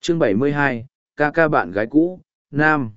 Chương 72, ca ca bạn gái cũ, Nam.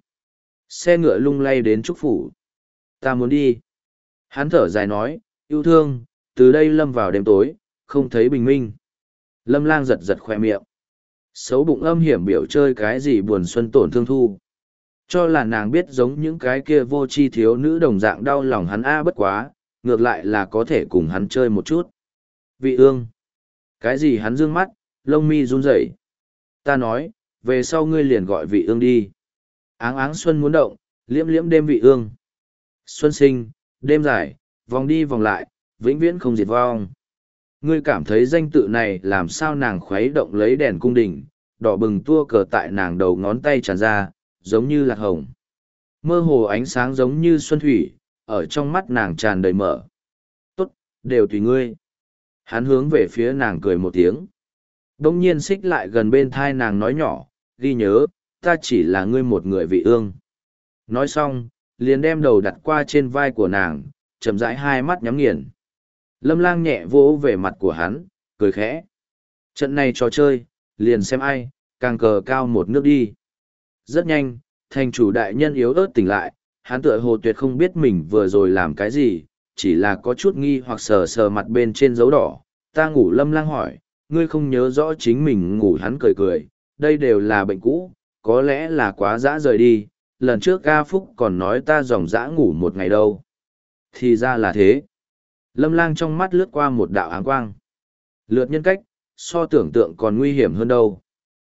Xe ngựa lung lay đến Trúc Phủ. Ta muốn đi. Hắn thở dài nói, yêu thương, từ đây lâm vào đêm tối, không thấy bình minh. Lâm Lang giật giật khoe miệng. Xấu bụng âm hiểm biểu chơi cái gì buồn xuân tổn thương thu. Cho là nàng biết giống những cái kia vô tri thiếu nữ đồng dạng đau lòng hắn bất quá, ngược lại là có thể cùng hắn chơi một chút. Vị ương. Cái gì hắn dương mắt, lông mi run rẩy. Ta nói, về sau ngươi liền gọi vị ương đi. Áng áng xuân muốn động, liễm liễm đêm vị ương. Xuân sinh, đêm dài, vòng đi vòng lại, vĩnh viễn không diệt vong. Ngươi cảm thấy danh tự này làm sao nàng khuấy động lấy đèn cung đình, đỏ bừng tua cờ tại nàng đầu ngón tay tràn ra, giống như lạc hồng. Mơ hồ ánh sáng giống như xuân thủy, ở trong mắt nàng tràn đầy mở. Tốt, đều tùy ngươi. Hắn hướng về phía nàng cười một tiếng. Đông nhiên xích lại gần bên thai nàng nói nhỏ, ghi nhớ, ta chỉ là ngươi một người vị ương. Nói xong, liền đem đầu đặt qua trên vai của nàng, chậm rãi hai mắt nhắm nghiền. Lâm Lang nhẹ vỗ về mặt của hắn, cười khẽ. Trận này trò chơi, liền xem ai, càng cờ cao một nước đi. Rất nhanh, thành chủ đại nhân yếu ớt tỉnh lại, hắn tựa hồ tuyệt không biết mình vừa rồi làm cái gì, chỉ là có chút nghi hoặc sờ sờ mặt bên trên dấu đỏ. Ta ngủ. Lâm Lang hỏi, ngươi không nhớ rõ chính mình ngủ. Hắn cười cười, đây đều là bệnh cũ, có lẽ là quá dã rời đi, lần trước A Phúc còn nói ta dòng dã ngủ một ngày đâu. Thì ra là thế. Lâm Lang trong mắt lướt qua một đạo áng quang. Lượt nhân cách, so tưởng tượng còn nguy hiểm hơn đâu.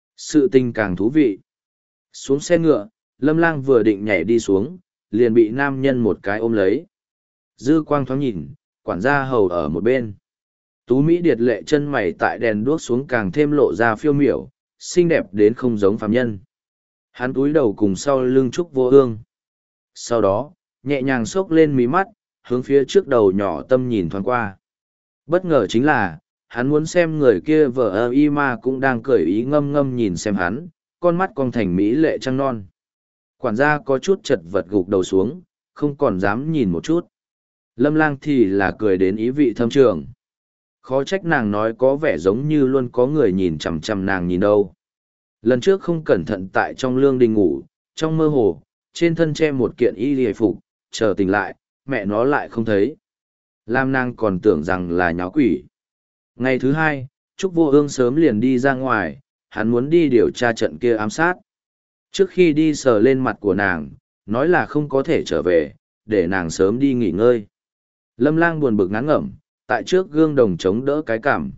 Sự tình càng thú vị. Xuống xe ngựa, Lâm Lang vừa định nhảy đi xuống, liền bị nam nhân một cái ôm lấy. Dư quang thoáng nhìn, quản gia hầu ở một bên. Tú Mỹ điệt lệ chân mày tại đèn đuốc xuống càng thêm lộ ra phiêu miểu, xinh đẹp đến không giống phàm nhân. Hắn túi đầu cùng sau lưng Trúc Vô Ương. Sau đó, nhẹ nhàng xốc lên mí mắt, hướng phía trước đầu nhỏ tâm nhìn thoáng qua. Bất ngờ chính là, hắn muốn xem người kia vợ y ma cũng đang cởi ý ngâm ngâm nhìn xem hắn, con mắt cong thành mỹ lệ trăng non. Quản gia có chút chật vật gục đầu xuống, không còn dám nhìn một chút. Lâm Lang thì là cười đến ý vị thâm trường. Khó trách nàng nói có vẻ giống như luôn có người nhìn chằm chằm nàng nhìn đâu. Lần trước không cẩn thận tại trong lương đình ngủ, trong mơ hồ, trên thân che một kiện y liề phục, chờ tỉnh lại, mẹ nó lại không thấy. Lam nàng còn tưởng rằng là nháo quỷ. Ngày thứ hai, Trúc Vô Ương sớm liền đi ra ngoài, hắn muốn đi điều tra trận kia ám sát. Trước khi đi sờ lên mặt của nàng, nói là không có thể trở về, để nàng sớm đi nghỉ ngơi. Lâm Lang buồn bực ngán ngẩm, tại trước gương đồng chống đỡ cái cằm.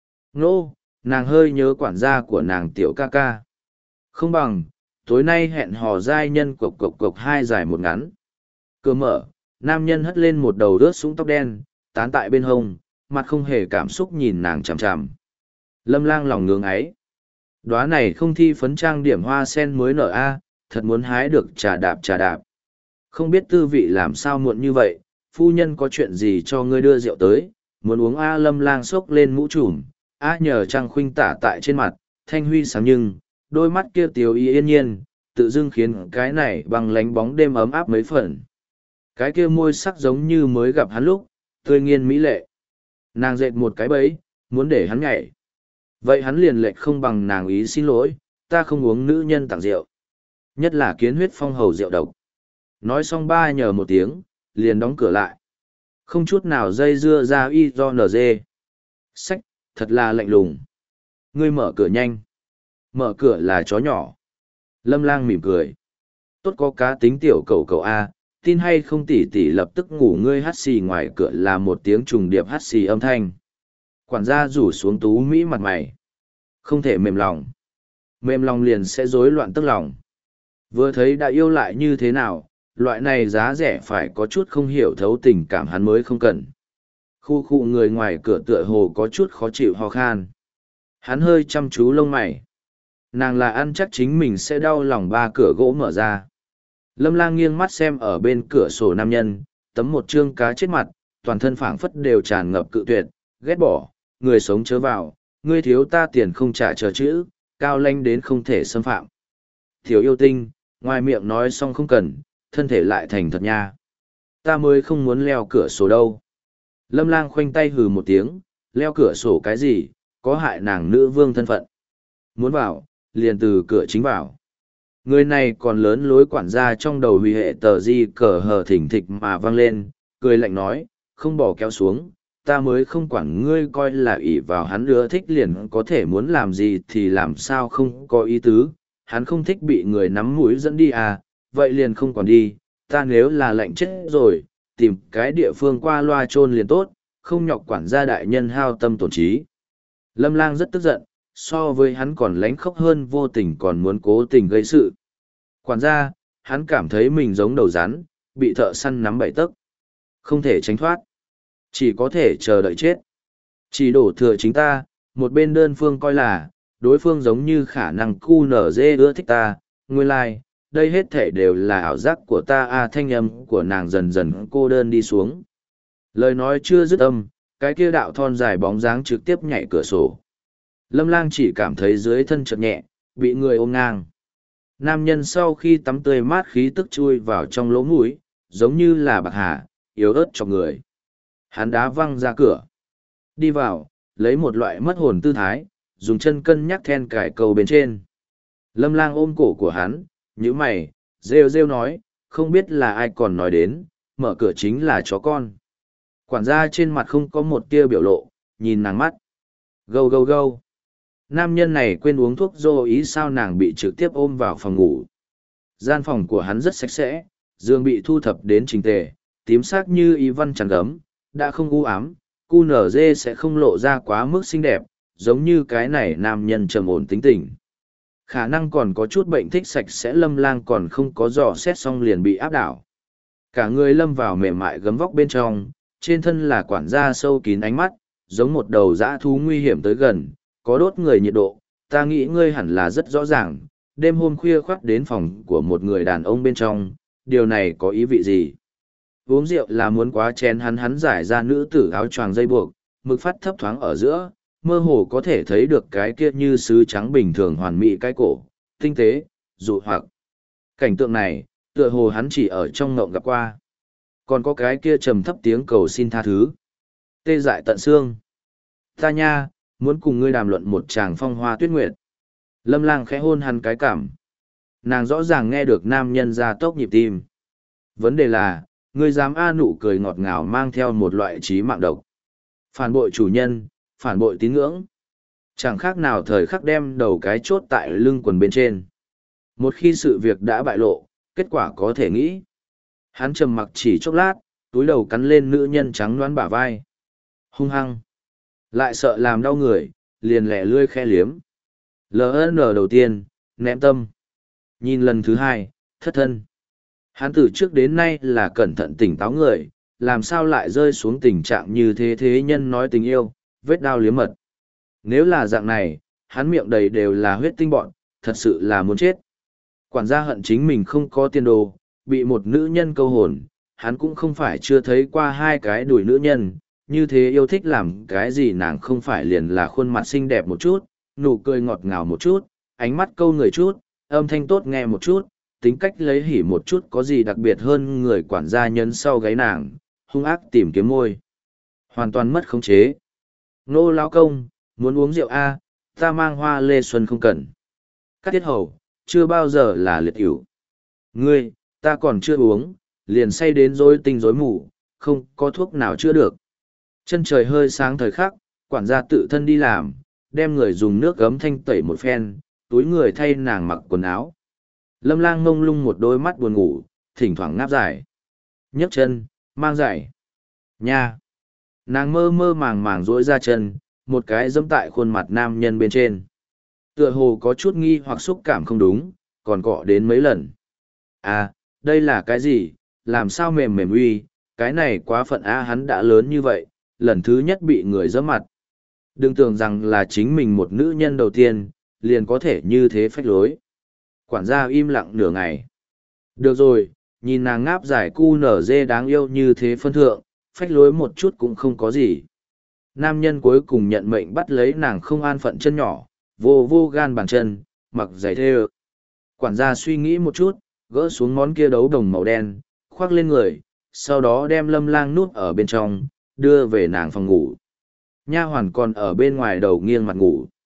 Nô, nàng hơi nhớ quản gia của nàng tiểu ca ca. Không bằng, tối nay hẹn hò giai nhân cộc cộc cộc hai dài một ngắn. Cửa mở, nam nhân hất lên một đầu rớt súng tóc đen, tán tại bên hông, mặt không hề cảm xúc nhìn nàng chằm chằm. Lâm Lang lòng ngưỡng ấy. Đóa này không thi phấn trang điểm hoa sen mới nở thật muốn hái được trà đạp trà đạp. Không biết tư vị làm sao muộn như vậy, phu nhân có chuyện gì cho ngươi đưa rượu tới, muốn uống Lâm Lang xốc lên mũ trùm, nhờ trăng khuynh tả tại trên mặt, thanh huy sáng nhưng, đôi mắt kia tiếu ý yên nhiên, tự dưng khiến cái này bằng lánh bóng đêm ấm áp mấy phần. Cái kia môi sắc giống như mới gặp hắn lúc, tươi nghiên mỹ lệ. Nàng dệt một cái bẫy, muốn để hắn nhảy. Vậy hắn liền lệch không bằng nàng ý xin lỗi, ta không uống nữ nhân tặng rượu. Nhất là kiến huyết phong hầu rượu độc. Nói xong ba nhờ một tiếng, liền đóng cửa lại. Không chút nào dây dưa ra y do NG. Sách, thật là lạnh lùng. Ngươi mở cửa nhanh. Mở cửa là chó nhỏ. Lâm Lang mỉm cười. Tốt có cá tính tiểu cầu cầu tin hay không tỉ tỉ lập tức ngủ. Ngươi hắt xì ngoài cửa là một tiếng trùng điệp hắt xì âm thanh. Quản gia rủ xuống Tú Mỹ mặt mày. Không thể mềm lòng. Mềm lòng liền sẽ rối loạn tức lòng. Vừa thấy đã yêu lại như thế nào, loại này giá rẻ phải có chút không hiểu thấu tình cảm hắn mới không cần. Khu người ngoài cửa tựa hồ có chút khó chịu ho khan. Hắn hơi chăm chú lông mày. Nàng là ăn chắc chính mình sẽ đau lòng ba cửa gỗ mở ra. Lâm Lang nghiêng mắt xem ở bên cửa sổ nam nhân, tấm một trương cá chết mặt, toàn thân phảng phất đều tràn ngập cự tuyệt, ghét bỏ, người sống chớ vào, ngươi thiếu ta tiền không trả chờ chữ, cao lanh đến không thể xâm phạm. Thiếu yêu tinh, ngoài miệng nói xong không cần, thân thể lại thành thật nha. Ta mới không muốn leo cửa sổ đâu. Lâm Lang khoanh tay hừ một tiếng, leo cửa sổ cái gì, có hại nàng nữ vương thân phận. Muốn vào, liền từ cửa chính vào. Người này còn lớn lối quản gia trong đầu huy hệ tờ di cờ hờ thỉnh thịch mà vang lên, cười lạnh nói, không bỏ kéo xuống, ta mới không quản ngươi coi là ỷ vào hắn ưa thích liền có thể muốn làm gì thì làm sao không có ý tứ, hắn không thích bị người nắm mũi dẫn đi à, vậy liền không còn đi, ta nếu là lạnh chết rồi, tìm cái địa phương qua loa chôn liền tốt, không nhọc quản gia đại nhân hao tâm tổn trí. Lâm Lang rất tức giận, so với hắn còn lánh khóc hơn vô tình còn muốn cố tình gây sự. Quản gia, hắn cảm thấy mình giống đầu rắn, bị thợ săn nắm bậy tấc. Không thể tránh thoát. Chỉ có thể chờ đợi chết. Chỉ đổ thừa chính ta, một bên đơn phương coi là, đối phương giống như khả năng cu nở dê ưa thích ta, nguyên lai, like, đây hết thể đều là ảo giác của ta thanh âm của nàng dần dần cô đơn đi xuống. Lời nói chưa dứt âm, cái kia đạo thon dài bóng dáng trực tiếp nhảy cửa sổ. Lâm Lang chỉ cảm thấy dưới thân chợt nhẹ, bị người ôm ngang. Nam nhân sau khi tắm tươi mát khí tức chui vào trong lỗ mũi, giống như là bạc hà, yếu ớt cho người. Hắn đá văng ra cửa. Đi vào, lấy một loại mất hồn tư thái, dùng chân cân nhắc then cài cầu bên trên. Lâm Lang ôm cổ của hắn, nhíu mày, rêu rêu nói, không biết là ai còn nói đến, mở cửa chính là chó con. Quản gia trên mặt không có một tia biểu lộ, nhìn nàng mắt. Gâu gâu gâu. Nam nhân này quên uống thuốc dô ý sao nàng bị trực tiếp ôm vào phòng ngủ. Gian phòng của hắn rất sạch sẽ, giường bị thu thập đến chỉnh tề, tím sắc như y văn trắng gấm, đã không u ám, cu nở dê sẽ không lộ ra quá mức xinh đẹp, giống như cái này nam nhân trầm ổn tính tình. Khả năng còn có chút bệnh thích sạch sẽ. Lâm Lang còn không có dò xét xong liền bị áp đảo. Cả người lâm vào mềm mại gấm vóc bên trong, trên thân là quản gia sâu kín ánh mắt, giống một đầu dã thú nguy hiểm tới gần, có đốt người nhiệt độ. Ta nghĩ ngươi hẳn là rất rõ ràng, đêm hôm khuya khoắt đến phòng của một người đàn ông bên trong, điều này có ý vị gì? Uống rượu là muốn quá chén. Hắn giải ra nữ tử áo choàng dây buộc, mực phát thấp thoáng ở giữa, mơ hồ có thể thấy được cái kia như sứ trắng bình thường hoàn mỹ cái cổ, tinh tế, dụ hoặc. Cảnh tượng này, tựa hồ hắn chỉ ở trong ngộng gặp qua. Còn có cái kia trầm thấp tiếng cầu xin tha thứ. Tê dại tận xương. Ta nha, muốn cùng ngươi đàm luận một tràng phong hoa tuyết nguyệt. Lâm Lang khẽ hôn hắn cái cảm. Nàng rõ ràng nghe được nam nhân ra tốc nhịp tim. Vấn đề là, ngươi dám nụ cười ngọt ngào mang theo một loại trí mạng độc. Phản bội chủ nhân, phản bội tín ngưỡng. Chẳng khác nào thời khắc đem đầu cái chốt tại lưng quần bên trên. Một khi sự việc đã bại lộ, kết quả có thể nghĩ. Hắn trầm mặc chỉ chốc lát, túi đầu cắn lên nữ nhân trắng nõn bả vai. Hung hăng. Lại sợ làm đau người, liền lẻ lươi khe liếm. LN đầu tiên, ném tâm. Nhìn lần thứ hai, thất thân. Hắn từ trước đến nay là cẩn thận tỉnh táo người, làm sao lại rơi xuống tình trạng như thế. Thế nhân nói tình yêu, vết đao liếm mật. Nếu là dạng này, hắn miệng đầy đều là huyết tinh bọn, thật sự là muốn chết. Quản gia hận chính mình không có tiền đồ, bị một nữ nhân câu hồn, hắn cũng không phải chưa thấy qua hai cái đùi nữ nhân, như thế yêu thích làm cái gì nàng không phải liền là khuôn mặt xinh đẹp một chút, nụ cười ngọt ngào một chút, ánh mắt câu người chút, âm thanh tốt nghe một chút, tính cách lấy hỉ một chút có gì đặc biệt hơn. Người quản gia nhấn sau gáy nàng, hung ác tìm kiếm môi. Hoàn toàn mất khống chế. Nô lão công, muốn uống rượu ta mang hoa lê xuân không cần. Các tiết hầu, chưa bao giờ là liệt ỉu. Ngươi, ta còn chưa uống, liền say đến rối tinh rối mù, không có thuốc nào chữa được. Chân trời hơi sáng thời khắc, quản gia tự thân đi làm, đem người dùng nước gấm thanh tẩy một phen, túi người thay nàng mặc quần áo. Lâm Lang ngông lung một đôi mắt buồn ngủ, thỉnh thoảng ngáp dài. Nhấc chân, mang giày. Nha! Nàng mơ mơ màng màng duỗi ra chân, một cái giẫm tại khuôn mặt nam nhân bên trên. Tựa hồ có chút nghi hoặc xúc cảm không đúng, còn cọ đến mấy lần. Đây là cái gì, làm sao mềm mềm uy, cái này quá phận hắn đã lớn như vậy, lần thứ nhất bị người giẫm mặt. Đừng tưởng rằng là chính mình một nữ nhân đầu tiên, liền có thể như thế phách lối. Quản gia im lặng nửa ngày. Được rồi, nhìn nàng ngáp giải cu nở dê đáng yêu như thế phân thượng, phách lối một chút cũng không có gì. Nam nhân cuối cùng nhận mệnh bắt lấy nàng không an phận chân nhỏ, vô vô gan bàn chân, mặc giày thê ơ. Quản gia suy nghĩ một chút, gỡ xuống món kia đấu đồng màu đen, khoác lên người, sau đó đem Lâm Lang nút ở bên trong, đưa về nàng phòng ngủ. Nha hoàn còn ở bên ngoài đầu nghiêng mặt ngủ.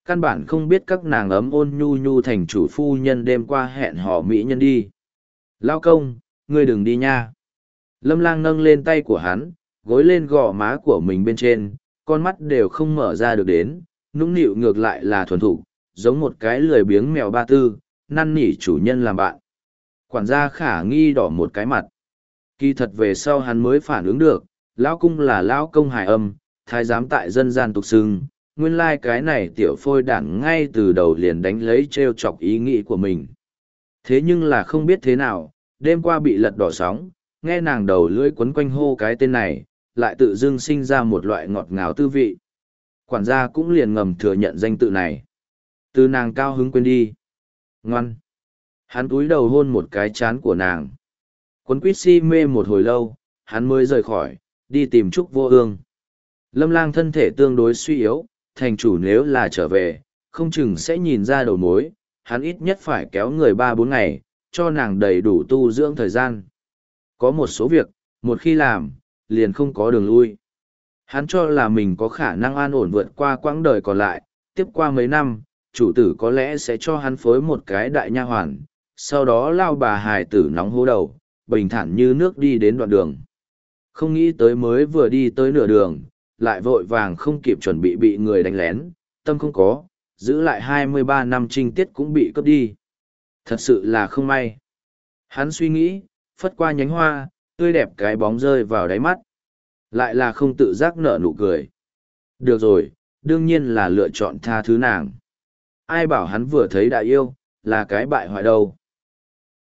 Căn bản không biết các nàng ấm ôn nhu nhu thành chủ phu nhân đêm qua hẹn hò mỹ nhân đi. Lao công, ngươi đừng đi nha. Lâm Lang nâng lên tay của hắn, gối lên gò má của mình bên trên, con mắt đều không mở ra được đến, nũng nịu ngược lại là thuần thục, giống một cái lười biếng mèo ba tư, năn nỉ chủ nhân làm bạn. Quản gia khả nghi đỏ một cái mặt. Kỳ thật về sau hắn mới phản ứng được, lão cung là lão công hài âm, thái giám tại dân gian tục xưng, nguyên lai cái này tiểu phôi đản ngay từ đầu liền đánh lấy trêu chọc ý nghĩ của mình. Thế nhưng là không biết thế nào, đêm qua bị lật đỏ sóng, nghe nàng đầu lưỡi quấn quanh hô cái tên này, lại tự dưng sinh ra một loại ngọt ngào tư vị. Quản gia cũng liền ngầm thừa nhận danh tự này. Từ nàng cao hứng quên đi. Ngoan. Hắn túi đầu hôn một cái chán của nàng. Quấn quýt si mê một hồi lâu, hắn mới rời khỏi, đi tìm Trúc Vô Ương. Lâm Lang thân thể tương đối suy yếu, thành chủ nếu là trở về, không chừng sẽ nhìn ra đầu mối, hắn ít nhất phải kéo người 3-4 ngày, cho nàng đầy đủ tu dưỡng thời gian. Có một số việc, một khi làm, liền không có đường lui. Hắn cho là mình có khả năng an ổn vượt qua quãng đời còn lại, tiếp qua mấy năm, chủ tử có lẽ sẽ cho hắn phối một cái đại nha hoàn, sau đó lao bà hài tử nóng hố đầu, bình thản như nước đi đến đoạn đường. Không nghĩ tới mới vừa đi tới nửa đường, lại vội vàng không kịp chuẩn bị người đánh lén, tâm không có, giữ lại 23 năm trinh tiết cũng bị cướp đi. Thật sự là không may. Hắn suy nghĩ, phất qua nhánh hoa, tươi đẹp cái bóng rơi vào đáy mắt. Lại là không tự giác nở nụ cười. Được rồi, đương nhiên là lựa chọn tha thứ nàng. Ai bảo hắn vừa thấy đã yêu, là cái bại hoại đâu.